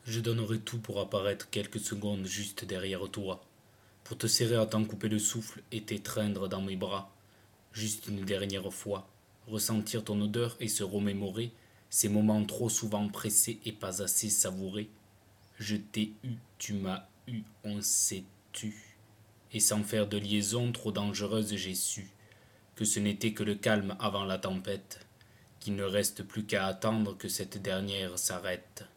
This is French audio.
Je donnerais tout pour apparaître quelques secondes juste derrière toi, pour te serrer à t'en couper le souffle et t'étreindre dans mes bras, juste une dernière fois, ressentir ton odeur et se remémorer ces moments trop souvent pressés et pas assez savourés. Je t'ai eu, tu m'as eu, on s'est tu. Et sans faire de liaison trop dangereuse, j'ai su que ce n'était que le calme avant la tempête, qu'il ne reste plus qu'à attendre que cette dernière s'arrête.